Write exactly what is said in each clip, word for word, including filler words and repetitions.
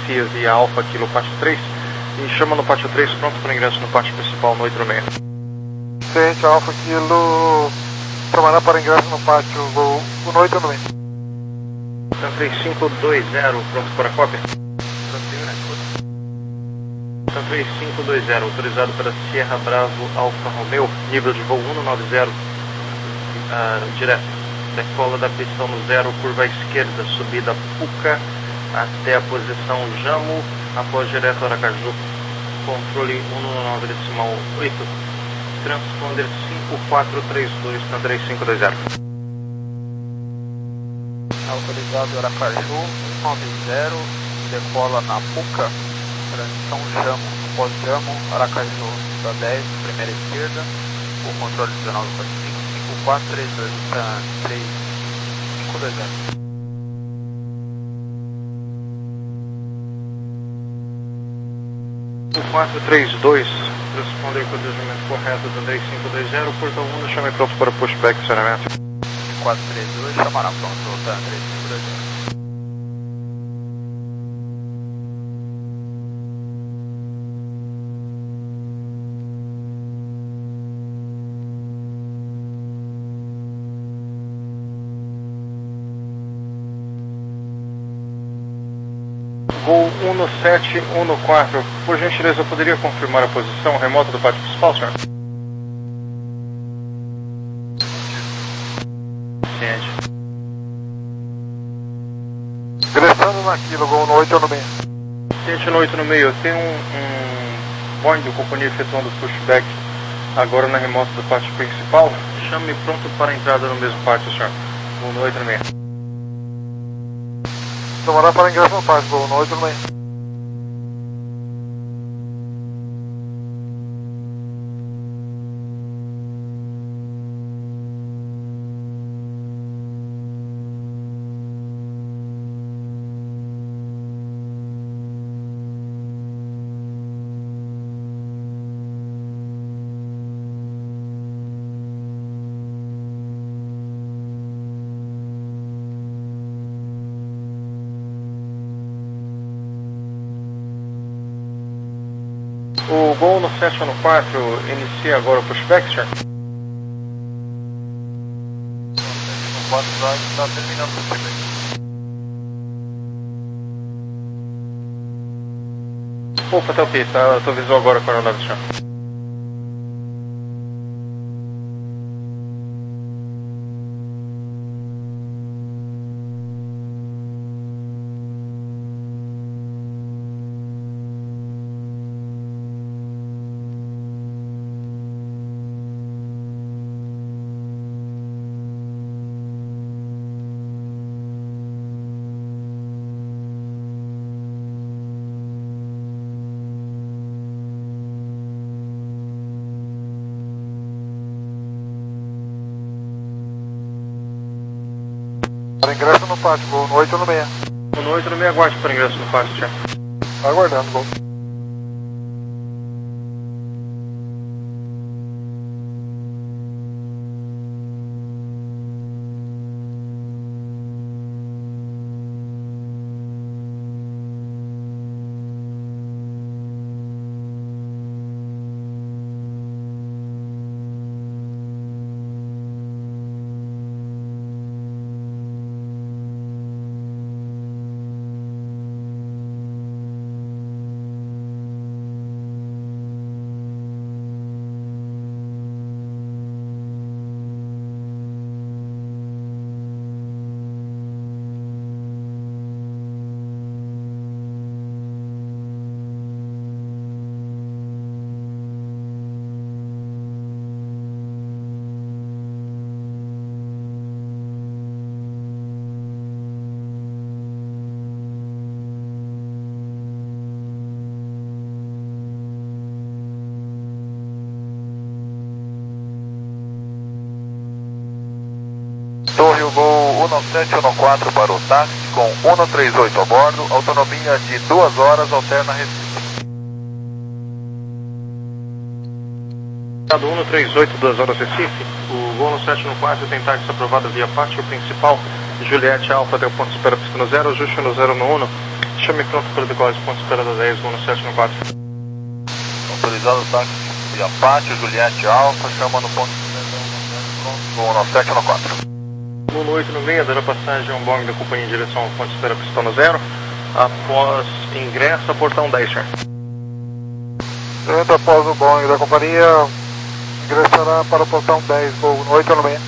Sofia via Alfa Kilo Pátio três e chama no Pátio três pronto para ingresso no pátio principal no oito meia. Ciente, Alfa Kilo, trabalhar para ingresso no pátio, voo no oito meia. três cinco dois zero, pronto para cópia. três cinco dois zero, autorizado para Sierra Bravo Alfa Romeo, nível de voo cento e noventa, uh, direto. Decola da pista no zero, curva à esquerda, subida Puca até a posição Jamo, após direto Aracaju. Controle cento e nove decimal oito, transponder cinco quatro três dois para três cinco dois zero. Autorizado Aracaju, cento e noventa, decola na Puca, transição Jamo. Pós-Jamo, Aracaju, da dez, primeira esquerda, o controle dezenove para cinco, cinco quatro três dois para três cinco dois zero. cinco quatro três dois, responder com o desvio correto do três cinco dois zero, portão um, chame pronto para pushback, sinceramente. cinco quatro três dois, chamará pronto, tá, três cinco dois zero. Voo um sete um quatro, por gentileza, poderia confirmar a posição remota do pátio principal, senhor? Ciente. Ingressando naquilo, voo no oito meia. Ciente no oito no meio, tem um, um Boeing da companhia efetuando pushback agora na remota do pátio principal. Chame pronto para a entrada no mesmo pátio, senhor. Voo no oito no meio. Trabalhar para ingresso no pátio, voo no oito meia. O Gol no sete um quatro inicia agora o pushback, senhor? O quatro está terminando o pushback. Opa, tá ok, tá, eu tô visual agora com a aeronave, senhor. Para ingresso no pátio, voo no oito meia. No oito meia, aguarde para ingresso no pátio, senhor. Aguardando, voo. Torre, o voo um sete um quatro para o táxi com cento e trinta e oito a bordo, autonomia de duas horas, alterna Recife. cento e trinta e oito, duas horas Recife, o voo no sete um quatro tem táxi aprovado via pátio principal, Juliette Alfa até o ponto de espera pista no zero, ajuste no zero no um, Chame pronto para decolar, ponto espera da dez, voo no sete no quatro. Autorizado o táxi de Apache, Juliette Alfa, chama no ponto de pronto, voo no sete no quatro. Lula oito no meio, dará passagem a um Boeing da companhia em direção ao ponto de espera pistão no zero. Após ingresso a portão dez, senhor. Dentro após o Boeing da companhia, ingressará para o portão dez, voo no oito no meio.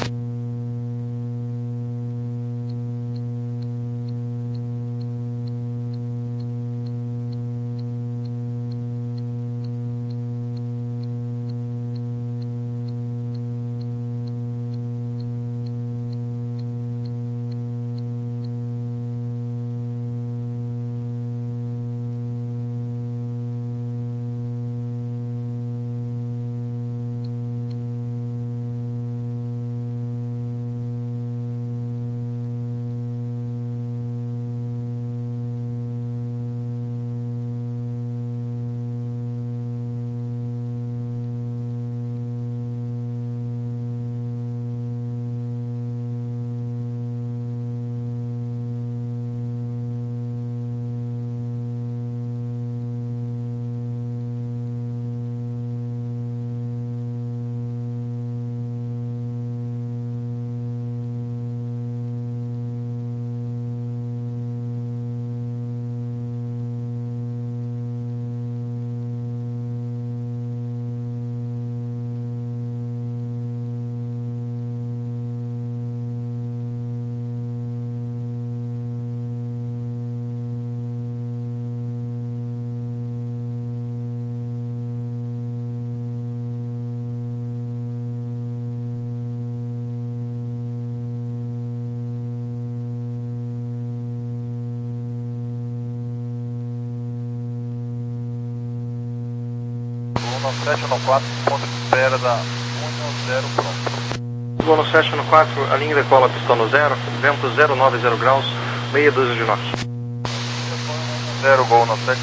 sete no quatro, ponto de espera da um zero pronto. Voo no sete no quatro, a linha decola pistão no zero, vento zero nove zero graus, meia dúzia de nós. zero, gol no sete.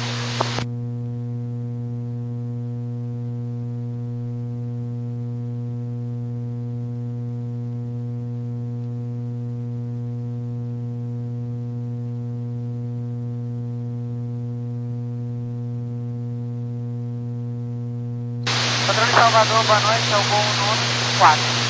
Padrão de Salvador, boa noite, é o voo no quatro.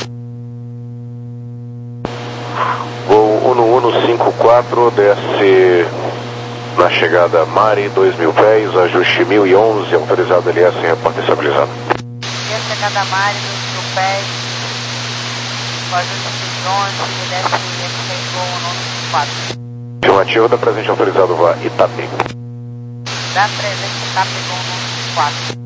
Voo um um cinco quatro, desce na chegada Mari, dois mil pés, ajuste mil e onze, autorizado L S em repórter estabilizado. Desce a chegada Mari, dois mil pés, o ajuste mil e onze, desce em voo no quatro. Afirmativo, da presente autorizado vá Itapi. Da presente Itapi, voo no quatro.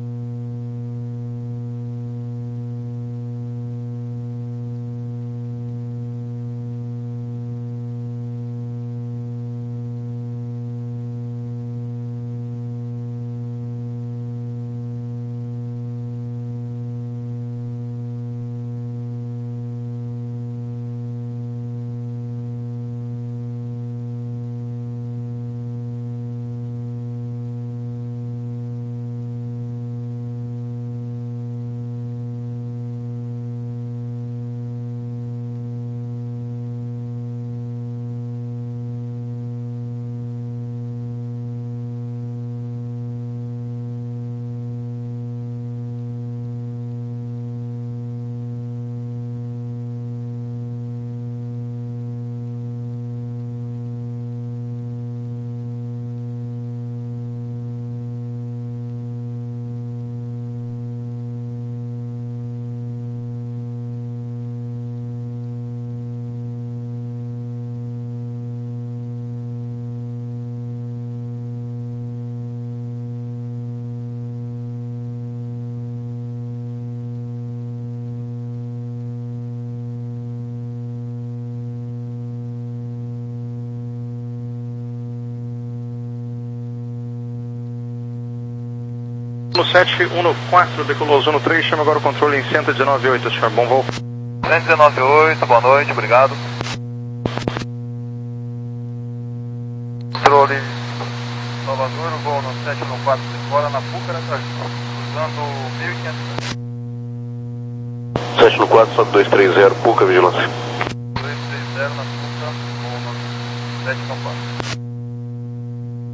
No sete um quatro, decolou Zona três, chama agora o controle em cento e dezenove oito, senhor. Bom voo. cento e dezenove oito, boa noite, obrigado. Controle Salvador, voo no sete um quatro, fora na Púcara, cruzando mil e quinhentos. sete no quatro, sobe dois três zero, Puca, vigilância. dois três zero na Púcara, voo no sete um quatro.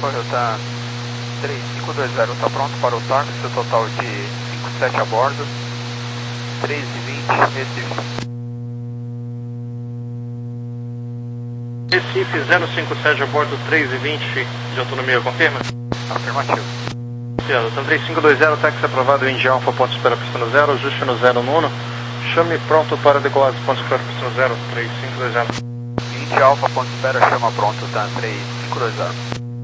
Alfa, Hilton três cinco dois zero está pronto para o táxi, total de cinquenta e sete a bordo, três e vinte, Recife. Recife zero cinco sete a bordo, três e vinte de autonomia, confirma? Afirmativo. Então três cinco dois zero, táxi aprovado, Indy Alfa, ponto de espera, pista no zero, ajuste no zero no uno, chame pronto para decolar, ponto de espera, pista no zero, três cinco dois zero. Indy Alfa, ponto de espera, chama pronto, tá, três cinco dois zero.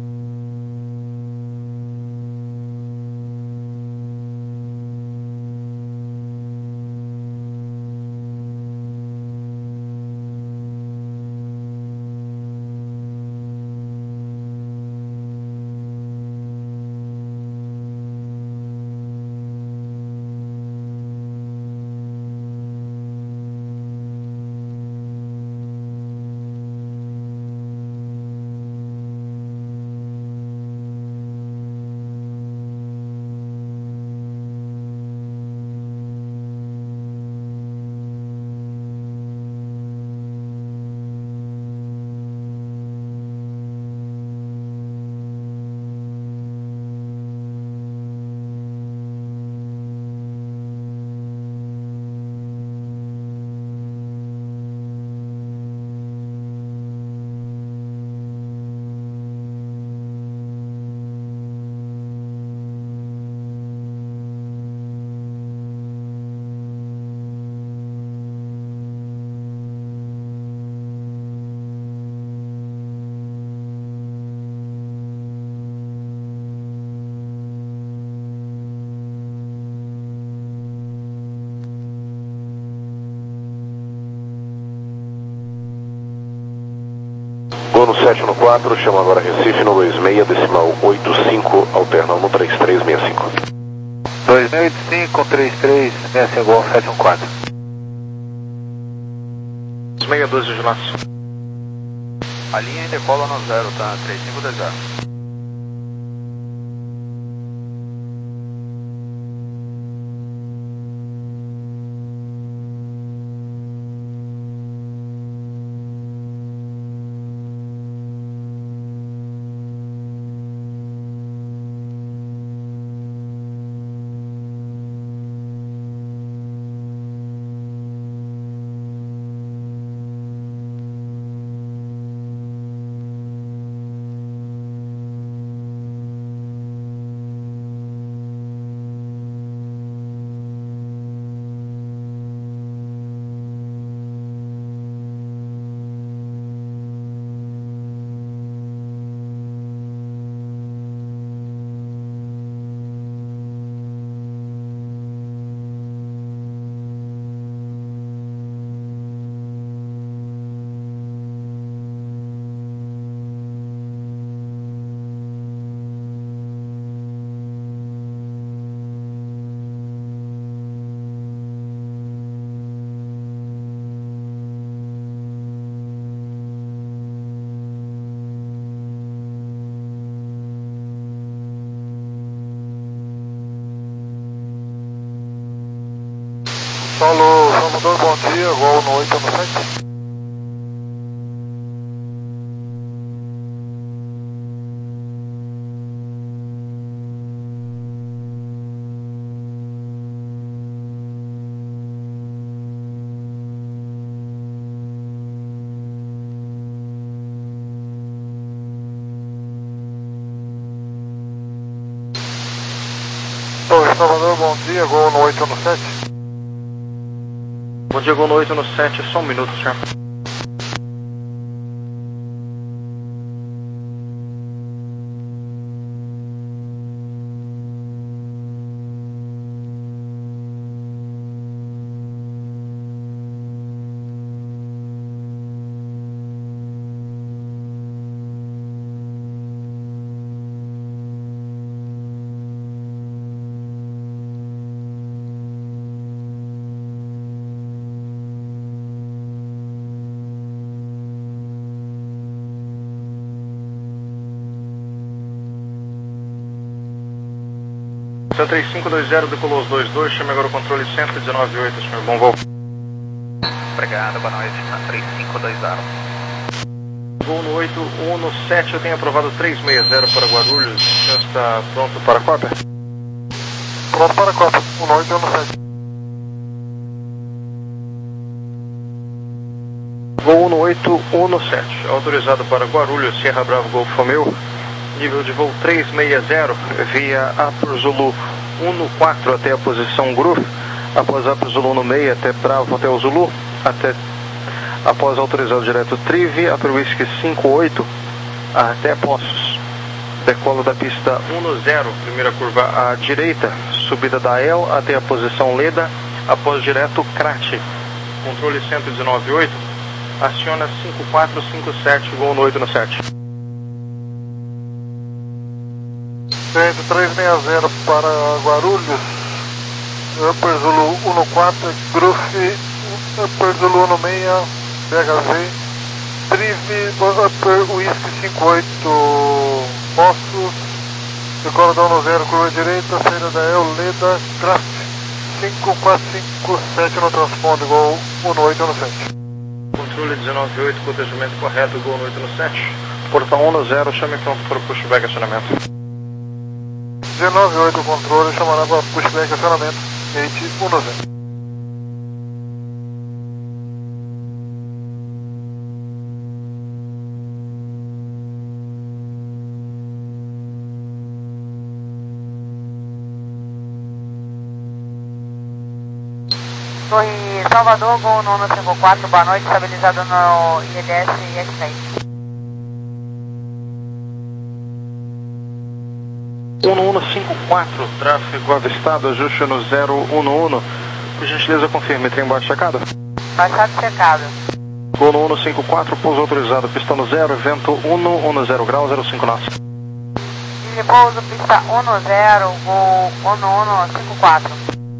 No sete no quatro, chama agora Recife no dois seis, decimal oito cinco, alterna no três três seis cinco. dois seis oito cinco, três três seis cinco, sete um quatro. seis doze de laço. A linha decola no zero, tá, três cinco dois zero. Solo Salvador, bom dia, gol no oito no sete. Torre Salvador, bom dia, gol no oito no sete. Bom dia, gol no oito no sete, só um minuto, senhor. três cinco dois zero, decolou os dois dois, chame agora o controle cento e dezenove oito, senhor, bom voo. Obrigado, boa noite, três cinco dois zero. Gol no oito um no sete, eu tenho aprovado trezentos e sessenta para Guarulhos, já está pronto para a Copa? Pronto para a Copa, um no oito um no sete. Gol um no oito um no sete, autorizado para Guarulhos, Sierra Bravo Golf Romeo, nível de voo trezentos e sessenta, via Upper Zulu um no quatro até a posição Groove, após Upper Zulu no meio até Bravo até o Zulu, até, após autorizado direto Trive, Upper Whisky cinco oito até Poços, decola da pista um no zero, primeira curva à direita, subida da El até a posição Leda, após direto Crate, controle cento e dezenove oito, aciona cinco quatro cinco sete, gol no oito no sete. Centro trezentos e sessenta para Guarulhos, Upper Zulu um no quatro, Groove, Upper Zulu no meio, B H Z, Trive, Upper Whisky cinco oito, Poços, decola da um no zero, curva direita, saída da El, Leda, Craft, cinco quatro cinco sete no transponder, gol um no oito um no sete. Controle dezenove oito, protegimento correto, gol no oito no sete. Portão um no zero, chame pronto para o pushback acionamento. dezenove oito, controle, chamará para pushback acionamento, gate um no zero. Torre Salvador, Gol nono cinco quatro, boa noite, estabilizado no I L S e X seis. um no um cinco quatro, tráfego avistado, ajuste no zero um no um, por gentileza confirme, trem baixo checado? Baixado checado. Gol no um cinco quatro, pouso autorizado, pista no zero, vento um no zero grau, zero cinco knots. De pouso, pista um no zero, Gol um no um cinco quatro.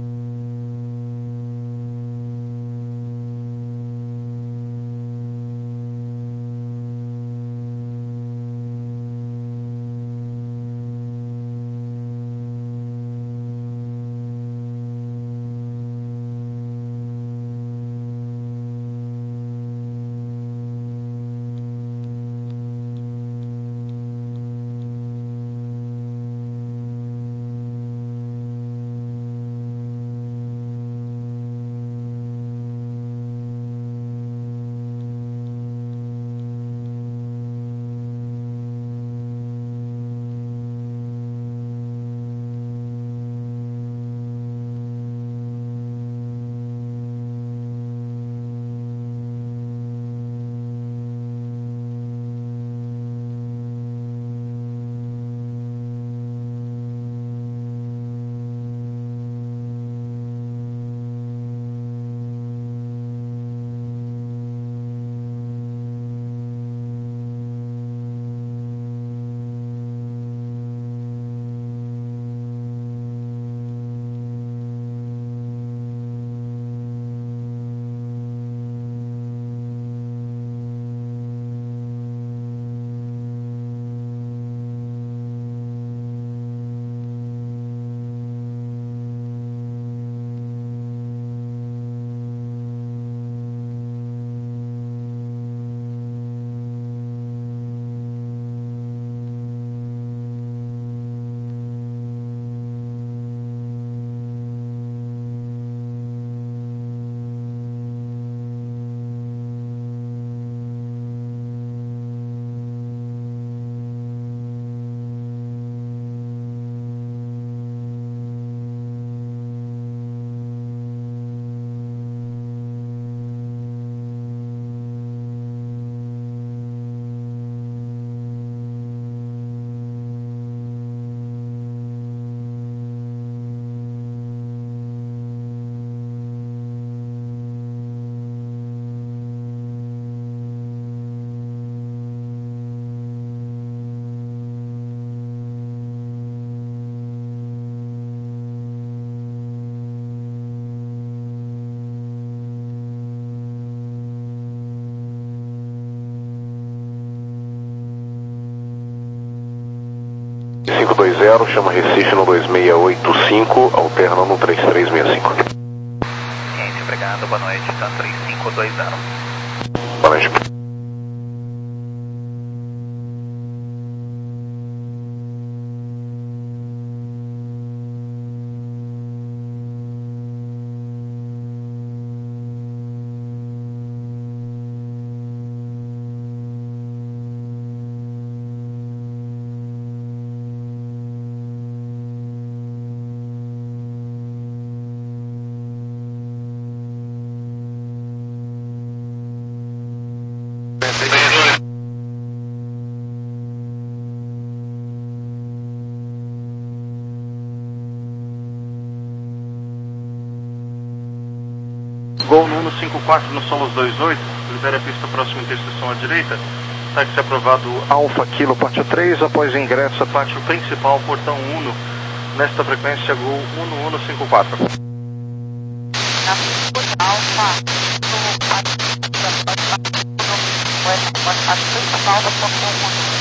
cinco dois zero, chama Recife no dois seis oito cinco, alterna no três três seis cinco. Gente, obrigado, boa noite, tá três cinco dois zero. Boa noite. Gol no cento e cinquenta e quatro no Solos dois oito, libera a pista próxima interseção à direita. Táxi aprovado Alfa Kilo Pátio três, após ingresso a pátio principal, portão um, nesta frequência Gol um um cinco quatro. Alfa, pátio principal do portão um.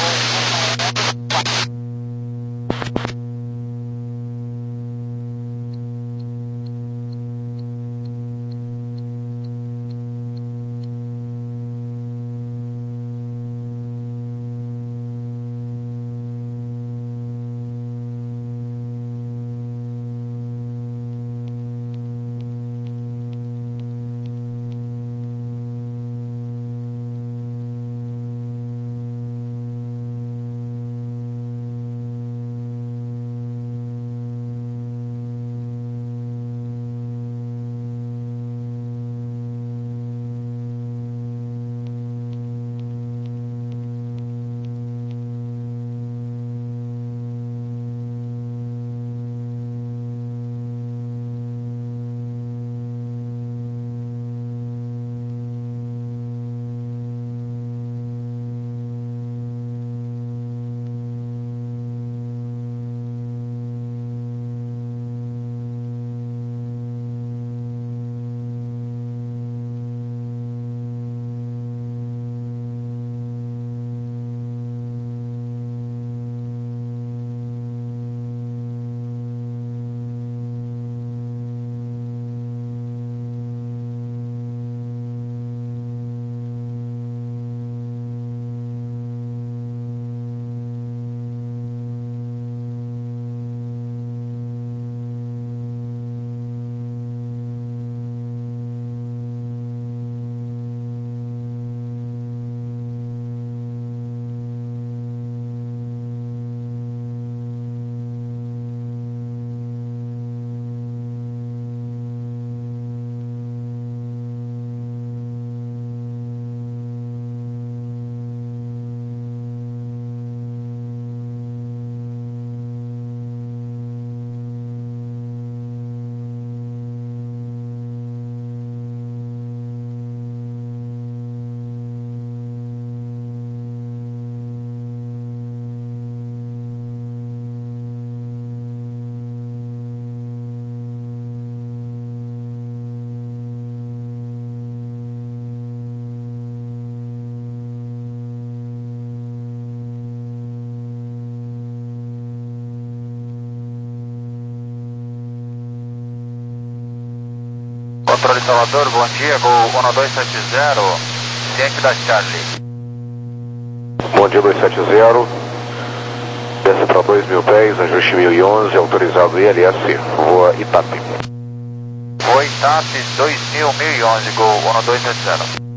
Controle Salvador, bom dia, Gol um dois sete zero, ciente da Charlie. Bom dia, dois sete zero, desce para dois mil pés, ajuste mil e onze, autorizado I L S, voa Itape. Voa Itape dois mil, mil e onze, Gol um dois sete zero.